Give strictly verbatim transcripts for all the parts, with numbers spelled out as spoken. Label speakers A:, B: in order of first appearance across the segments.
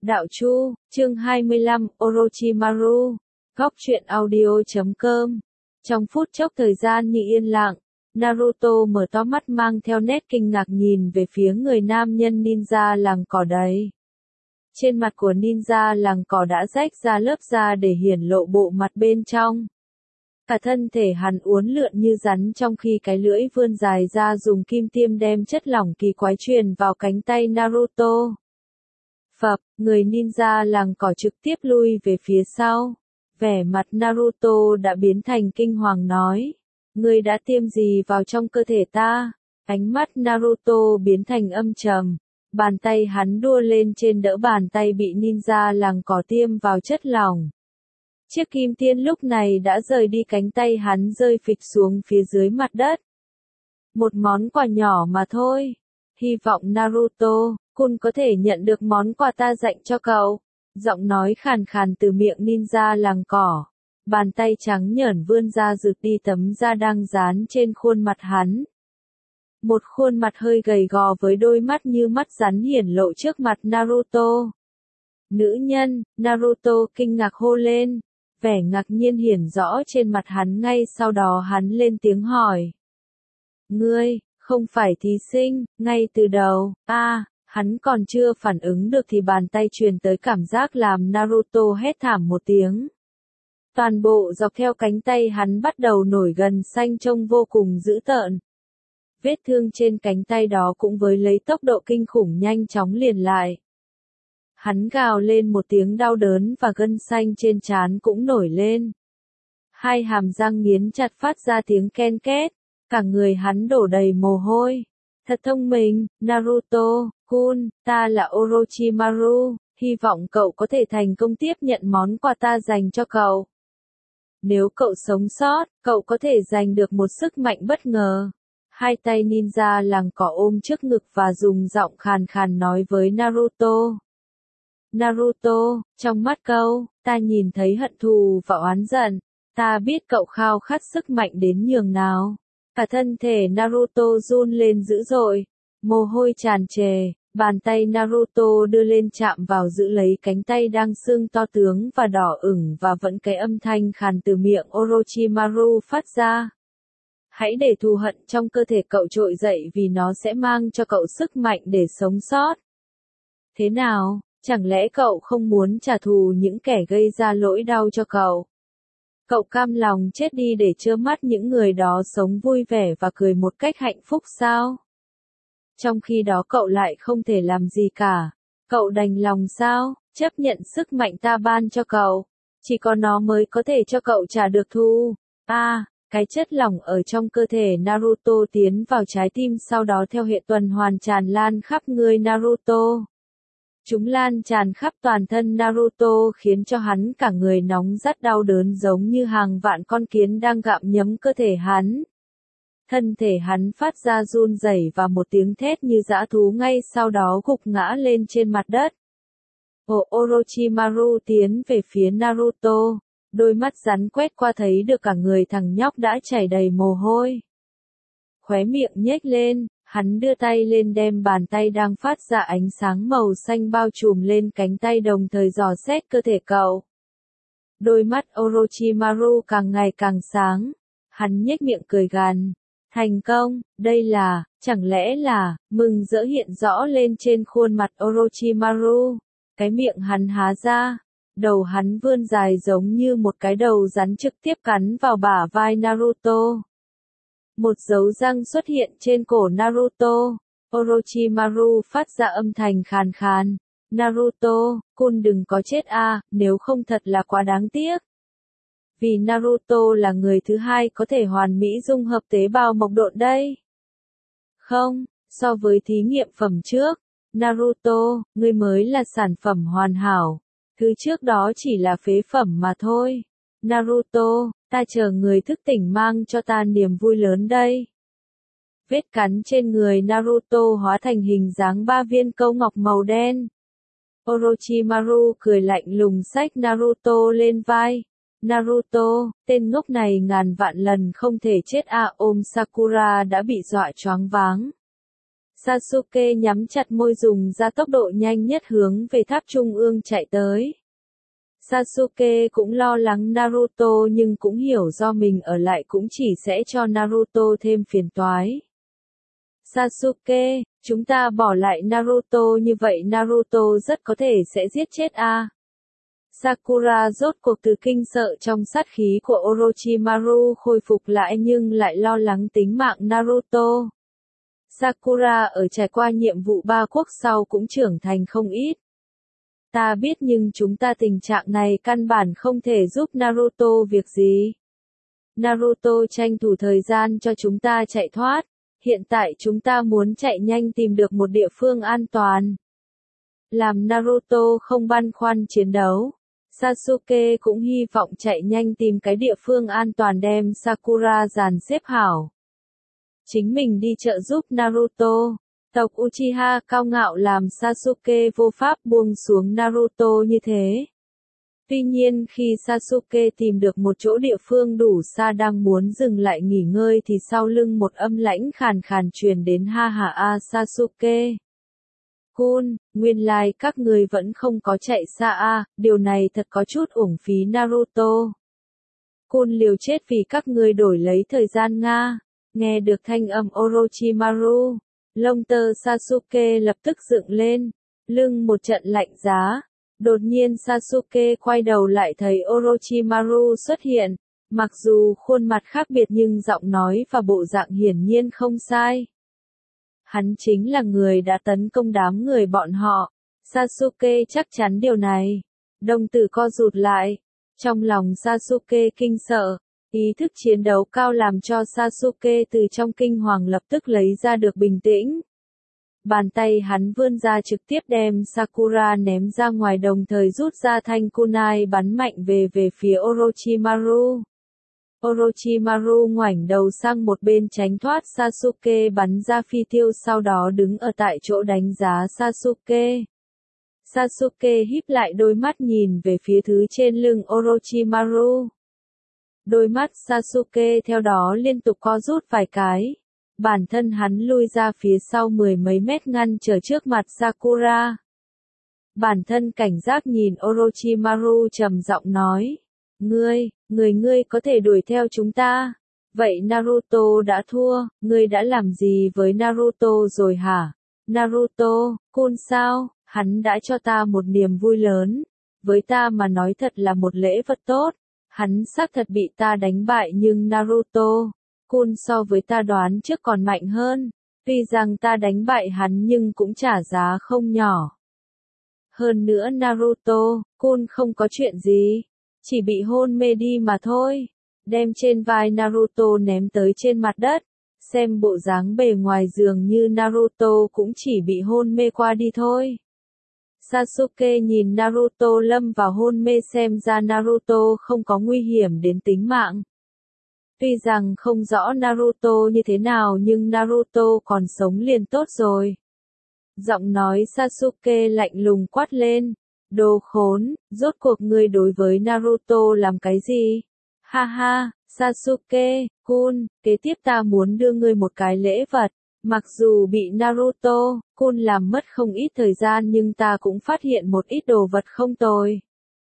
A: Đạo Chu, chương hai mươi lăm, Orochimaru, góc truyện audio.com. Trong phút chốc thời gian như yên lặng, Naruto mở to mắt mang theo nét kinh ngạc nhìn về phía người nam nhân ninja làng cỏ đấy. Trên mặt của ninja làng cỏ đã rách ra lớp da để hiển lộ bộ mặt bên trong. Cả thân thể hắn uốn lượn như rắn trong khi cái lưỡi vươn dài ra dùng kim tiêm đem chất lỏng kỳ quái truyền vào cánh tay Naruto. Phập, người ninja làng cỏ trực tiếp lui về phía sau. Vẻ mặt Naruto đã biến thành kinh hoàng nói. Ngươi đã tiêm gì vào trong cơ thể ta? Ánh mắt Naruto biến thành âm trầm. Bàn tay hắn đua lên trên đỡ bàn tay bị ninja làng cỏ tiêm vào chất lỏng. Chiếc kim tiêm lúc này đã rời đi cánh tay hắn rơi phịch xuống phía dưới mặt đất. Một món quà nhỏ mà thôi. Hy vọng Naruto, Kun có thể nhận được món quà ta dành cho cậu. Giọng nói khàn khàn từ miệng ninja làng cỏ. Bàn tay trắng nhởn vươn ra rực đi tấm da đang dán trên khuôn mặt hắn. Một khuôn mặt hơi gầy gò với đôi mắt như mắt rắn hiển lộ trước mặt Naruto. Nữ nhân, Naruto kinh ngạc hô lên. Vẻ ngạc nhiên hiển rõ trên mặt hắn ngay sau đó hắn lên tiếng hỏi. Ngươi, không phải thí sinh, ngay từ đầu, a à, hắn còn chưa phản ứng được thì bàn tay truyền tới cảm giác làm Naruto hét thảm một tiếng. Toàn bộ dọc theo cánh tay hắn bắt đầu nổi gần xanh trông vô cùng dữ tợn. Vết thương trên cánh tay đó cũng với lấy tốc độ kinh khủng nhanh chóng liền lại. Hắn gào lên một tiếng đau đớn và gân xanh trên trán cũng nổi lên. Hai hàm răng nghiến chặt phát ra tiếng ken két, cả người hắn đổ đầy mồ hôi. Thật thông minh, Naruto, Kun, ta là Orochimaru, hy vọng cậu có thể thành công tiếp nhận món quà ta dành cho cậu. Nếu cậu sống sót, cậu có thể giành được một sức mạnh bất ngờ. Hai tay ninja làng cỏ ôm trước ngực và dùng giọng khàn khàn nói với Naruto. Naruto, trong mắt cậu, ta nhìn thấy hận thù và oán giận. Ta biết cậu khao khát sức mạnh đến nhường nào. Cả thân thể Naruto run lên dữ dội. Mồ hôi tràn trề, bàn tay Naruto đưa lên chạm vào giữ lấy cánh tay đang sưng to tướng và đỏ ửng và vẫn cái âm thanh khàn từ miệng Orochimaru phát ra. Hãy để thù hận trong cơ thể cậu trỗi dậy vì nó sẽ mang cho cậu sức mạnh để sống sót. Thế nào, chẳng lẽ cậu không muốn trả thù những kẻ gây ra lỗi đau cho cậu? Cậu cam lòng chết đi để trơ mắt những người đó sống vui vẻ và cười một cách hạnh phúc sao? Trong khi đó cậu lại không thể làm gì cả. Cậu đành lòng sao, chấp nhận sức mạnh ta ban cho cậu. Chỉ có nó mới có thể cho cậu trả được thù. A, à, cái chất lỏng ở trong cơ thể Naruto tiến vào trái tim sau đó theo hệ tuần hoàn tràn lan khắp người Naruto. Chúng lan tràn khắp toàn thân Naruto khiến cho hắn cả người nóng rát đau đớn giống như hàng vạn con kiến đang gặm nhấm cơ thể hắn. Thân thể hắn phát ra run rẩy và một tiếng thét như dã thú ngay sau đó gục ngã lên trên mặt đất. Ồ, Orochimaru tiến về phía Naruto, đôi mắt rắn quét qua thấy được cả người thằng nhóc đã chảy đầy mồ hôi. Khóe miệng nhếch lên, hắn đưa tay lên đem bàn tay đang phát ra ánh sáng màu xanh bao trùm lên cánh tay đồng thời dò xét cơ thể cậu. Đôi mắt Orochimaru càng ngày càng sáng, hắn nhếch miệng cười gằn. Thành công, đây là, chẳng lẽ là, mừng rỡ hiện rõ lên trên khuôn mặt Orochimaru. Cái miệng hắn há ra, đầu hắn vươn dài giống như một cái đầu rắn trực tiếp cắn vào bả vai Naruto. Một dấu răng xuất hiện trên cổ Naruto. Orochimaru phát ra âm thanh khàn khàn. Naruto, Kun đừng có chết a, à, nếu không thật là quá đáng tiếc. Vì Naruto là người thứ hai có thể hoàn mỹ dung hợp tế bào mộc độn đây. Không, so với thí nghiệm phẩm trước, Naruto, ngươi mới là sản phẩm hoàn hảo. Thứ trước đó chỉ là phế phẩm mà thôi. Naruto, ta chờ người thức tỉnh mang cho ta niềm vui lớn đây. Vết cắn trên người Naruto hóa thành hình dáng ba viên câu ngọc màu đen. Orochimaru cười lạnh lùng xách Naruto lên vai. Naruto, tên ngốc này ngàn vạn lần không thể chết à, ôm Sakura đã bị dọa choáng váng. Sasuke nhắm chặt môi dùng ra tốc độ nhanh nhất hướng về tháp trung ương chạy tới. Sasuke cũng lo lắng Naruto nhưng cũng hiểu do mình ở lại cũng chỉ sẽ cho Naruto thêm phiền toái. Sasuke, chúng ta bỏ lại Naruto như vậy Naruto rất có thể sẽ giết chết a. Sakura rốt cuộc từ kinh sợ trong sát khí của Orochimaru khôi phục lại nhưng lại lo lắng tính mạng Naruto. Sakura ở trải qua nhiệm vụ ba quốc sau cũng trưởng thành không ít. Ta biết nhưng chúng ta tình trạng này căn bản không thể giúp Naruto việc gì. Naruto tranh thủ thời gian cho chúng ta chạy thoát. Hiện tại chúng ta muốn chạy nhanh tìm được một địa phương an toàn. Làm Naruto không băn khoăn chiến đấu. Sasuke cũng hy vọng chạy nhanh tìm cái địa phương an toàn đem Sakura dàn xếp hảo. Chính mình đi trợ giúp Naruto. Tộc Uchiha cao ngạo làm Sasuke vô pháp buông xuống Naruto như thế. Tuy nhiên khi Sasuke tìm được một chỗ địa phương đủ xa đang muốn dừng lại nghỉ ngơi thì sau lưng một âm lãnh khàn khàn truyền đến ha ha a Sasuke. Kun, nguyên lai like các người vẫn không có chạy xa a, điều này thật có chút uổng phí Naruto. Kun liều chết vì các người đổi lấy thời gian Nga. Nghe được thanh âm Orochimaru, lông tơ Sasuke lập tức dựng lên, lưng một trận lạnh giá. Đột nhiên Sasuke quay đầu lại thấy Orochimaru xuất hiện, mặc dù khuôn mặt khác biệt nhưng giọng nói và bộ dạng hiển nhiên không sai. Hắn chính là người đã tấn công đám người bọn họ. Sasuke chắc chắn điều này. Đồng tử co rụt lại. Trong lòng Sasuke kinh sợ. Ý thức chiến đấu cao làm cho Sasuke từ trong kinh hoàng lập tức lấy ra được bình tĩnh. Bàn tay hắn vươn ra trực tiếp đem Sakura ném ra ngoài đồng thời rút ra thanh kunai bắn mạnh về về phía Orochimaru. Orochimaru ngoảnh đầu sang một bên tránh thoát Sasuke bắn ra phi tiêu sau đó đứng ở tại chỗ đánh giá Sasuke. Sasuke híp lại đôi mắt nhìn về phía thứ trên lưng Orochimaru. Đôi mắt Sasuke theo đó liên tục co rút vài cái. Bản thân hắn lui ra phía sau mười mấy mét ngăn trở trước mặt Sakura. Bản thân cảnh giác nhìn Orochimaru trầm giọng nói. Ngươi, người ngươi có thể đuổi theo chúng ta. Vậy Naruto đã thua, ngươi đã làm gì với Naruto rồi hả? Naruto, Kun sao? Hắn đã cho ta một niềm vui lớn. Với ta mà nói thật là một lễ vật tốt. Hắn xác thật bị ta đánh bại nhưng Naruto, Kun so với ta đoán trước còn mạnh hơn. Tuy rằng ta đánh bại hắn nhưng cũng trả giá không nhỏ. Hơn nữa Naruto, Kun không có chuyện gì. Chỉ bị hôn mê đi mà thôi. Đem trên vai Naruto ném tới trên mặt đất. Xem bộ dáng bề ngoài dường như Naruto cũng chỉ bị hôn mê qua đi thôi. Sasuke nhìn Naruto lâm vào hôn mê xem ra Naruto không có nguy hiểm đến tính mạng. Tuy rằng không rõ Naruto như thế nào nhưng Naruto còn sống liền tốt rồi. Giọng nói Sasuke lạnh lùng quát lên. Đồ khốn, rốt cuộc ngươi đối với Naruto làm cái gì? Ha ha, Sasuke, Kun, kế tiếp ta muốn đưa ngươi một cái lễ vật. Mặc dù bị Naruto, Kun làm mất không ít thời gian nhưng ta cũng phát hiện một ít đồ vật không tồi.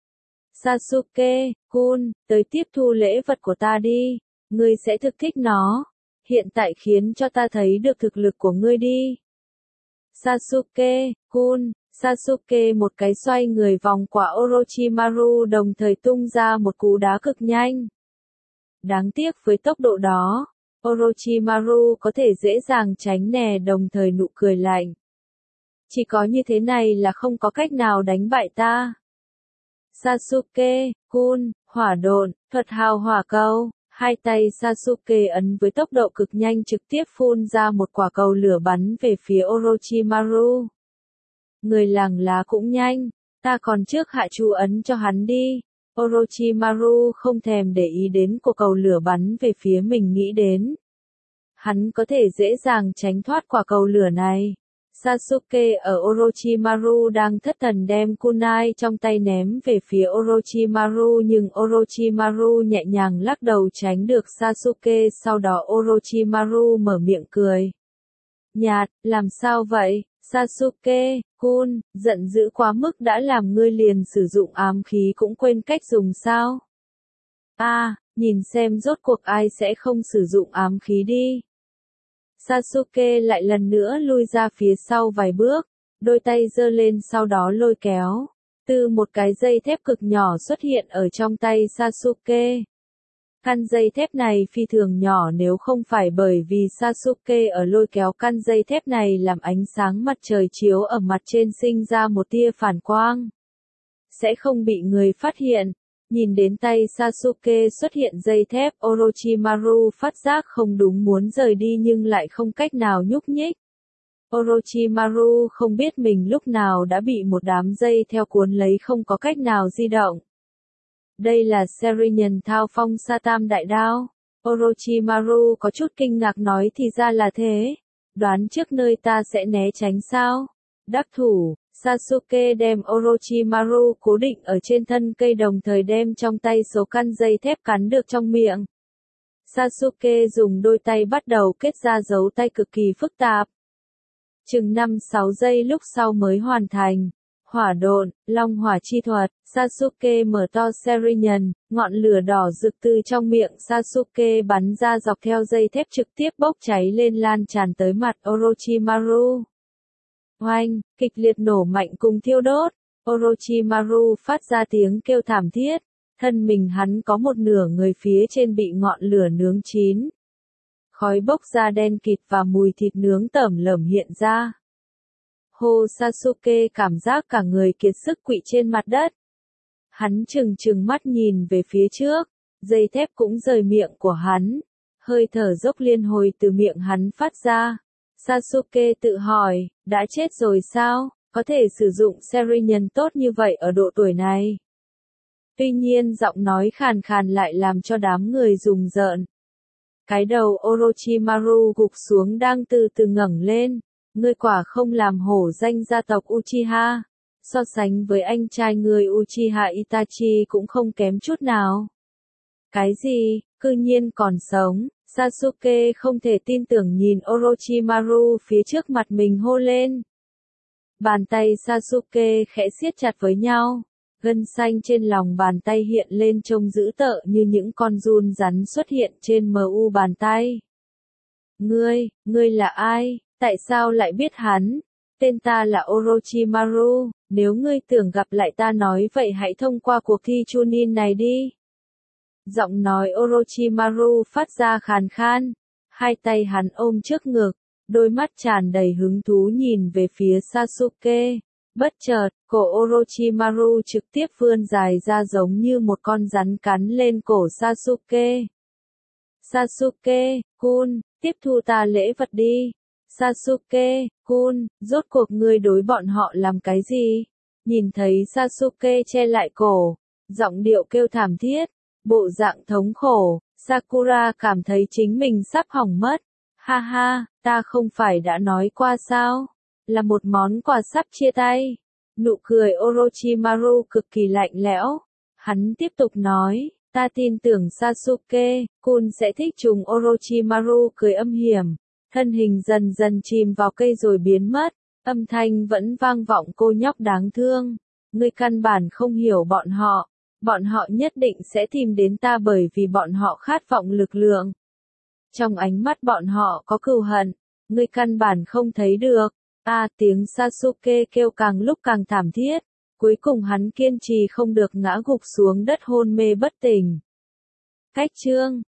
A: Sasuke, Kun, tới tiếp thu lễ vật của ta đi. Ngươi sẽ thực thích nó. Hiện tại khiến cho ta thấy được thực lực của ngươi đi. Sasuke, Kun, Sasuke một cái xoay người vòng qua Orochimaru đồng thời tung ra một cú đá cực nhanh. Đáng tiếc với tốc độ đó, Orochimaru có thể dễ dàng tránh né đồng thời nụ cười lạnh. Chỉ có như thế này là không có cách nào đánh bại ta. Sasuke, Kun, hỏa độn, thuật hào hỏa cầu. Hai tay Sasuke ấn với tốc độ cực nhanh trực tiếp phun ra một quả cầu lửa bắn về phía Orochimaru. Người làng lá cũng nhanh, ta còn trước hạ chú ấn cho hắn đi. Orochimaru không thèm để ý đến quả cầu lửa bắn về phía mình nghĩ đến. Hắn có thể dễ dàng tránh thoát quả cầu lửa này. Sasuke ở Orochimaru đang thất thần đem kunai trong tay ném về phía Orochimaru nhưng Orochimaru nhẹ nhàng lắc đầu tránh được Sasuke sau đó Orochimaru mở miệng cười. nhạt, làm sao vậy, Sasuke-kun, giận dữ quá mức đã làm ngươi liền sử dụng ám khí cũng quên cách dùng sao? A, à, nhìn xem rốt cuộc ai sẽ không sử dụng ám khí đi. Sasuke lại lần nữa lui ra phía sau vài bước, đôi tay giơ lên sau đó lôi kéo. Từ một cái dây thép cực nhỏ xuất hiện ở trong tay Sasuke. Căn dây thép này phi thường nhỏ nếu không phải bởi vì Sasuke ở lôi kéo căn dây thép này làm ánh sáng mặt trời chiếu ở mặt trên sinh ra một tia phản quang. Sẽ không bị người phát hiện. Nhìn đến tay Sasuke xuất hiện dây thép, Orochimaru phát giác không đúng muốn rời đi nhưng lại không cách nào nhúc nhích. Orochimaru không biết mình lúc nào đã bị một đám dây theo cuốn lấy không có cách nào di động. Đây là Sharingan Thao Phong Sa Tam Đại Đao. Orochimaru có chút kinh ngạc nói thì ra là thế. Đoán trước nơi ta sẽ né tránh sao? Đắc thủ, Sasuke đem Orochimaru cố định ở trên thân cây đồng thời đem trong tay số căn dây thép cắn được trong miệng. Sasuke dùng đôi tay bắt đầu kết ra dấu tay cực kỳ phức tạp. Chừng năm sáu giây lúc sau mới hoàn thành. Hỏa độn, long hỏa chi thuật, Sasuke mở to Sharingan, ngọn lửa đỏ rực từ trong miệng Sasuke bắn ra dọc theo dây thép trực tiếp bốc cháy lên lan tràn tới mặt Orochimaru. Oanh, kịch liệt nổ mạnh cùng thiêu đốt, Orochimaru phát ra tiếng kêu thảm thiết, thân mình hắn có một nửa người phía trên bị ngọn lửa nướng chín. Khói bốc ra đen kịt và mùi thịt nướng tởm lởm hiện ra. Hô Sasuke cảm giác cả người kiệt sức quỵ trên mặt đất. Hắn trừng trừng mắt nhìn về phía trước, dây thép cũng rời miệng của hắn. Hơi thở dốc liên hồi từ miệng hắn phát ra. Sasuke tự hỏi, đã chết rồi sao, có thể sử dụng Sharingan tốt như vậy ở độ tuổi này. Tuy nhiên giọng nói khàn khàn lại làm cho đám người rùng rợn. Cái đầu Orochimaru gục xuống đang từ từ ngẩng lên. Ngươi quả không làm hổ danh gia tộc Uchiha. So sánh với anh trai người Uchiha Itachi cũng không kém chút nào. Cái gì, cư nhiên còn sống, Sasuke không thể tin tưởng nhìn Orochimaru phía trước mặt mình hô lên. Bàn tay Sasuke khẽ siết chặt với nhau. Gân xanh trên lòng bàn tay hiện lên trông dữ tợn như những con giun rắn xuất hiện trên mu bàn tay. Ngươi, ngươi là ai? Tại sao lại biết hắn? Tên ta là Orochimaru, nếu ngươi tưởng gặp lại ta nói vậy hãy thông qua cuộc thi Chunin này đi. Giọng nói Orochimaru phát ra khàn khan, hai tay hắn ôm trước ngực, đôi mắt tràn đầy hứng thú nhìn về phía Sasuke. Bất chợt, cổ Orochimaru trực tiếp vươn dài ra giống như một con rắn cắn lên cổ Sasuke. Sasuke-kun, tiếp thu ta lễ vật đi. Sasuke-kun, rốt cuộc ngươi đối bọn họ làm cái gì? Nhìn thấy Sasuke che lại cổ, giọng điệu kêu thảm thiết, bộ dạng thống khổ, Sakura cảm thấy chính mình sắp hỏng mất. Ha ha, ta không phải đã nói qua sao? Là một món quà sắp chia tay. Nụ cười Orochimaru cực kỳ lạnh lẽo. Hắn tiếp tục nói, ta tin tưởng Sasuke-kun sẽ thích chúng. Orochimaru cười âm hiểm. Thân hình dần dần chìm vào cây rồi biến mất, âm thanh vẫn vang vọng cô nhóc đáng thương. Ngươi căn bản không hiểu bọn họ, bọn họ nhất định sẽ tìm đến ta bởi vì bọn họ khát vọng lực lượng. Trong ánh mắt bọn họ có cừu hận, ngươi căn bản không thấy được. A à, tiếng Sasuke kêu càng lúc càng thảm thiết, cuối cùng hắn kiên trì không được ngã gục xuống đất hôn mê bất tỉnh. Cách chương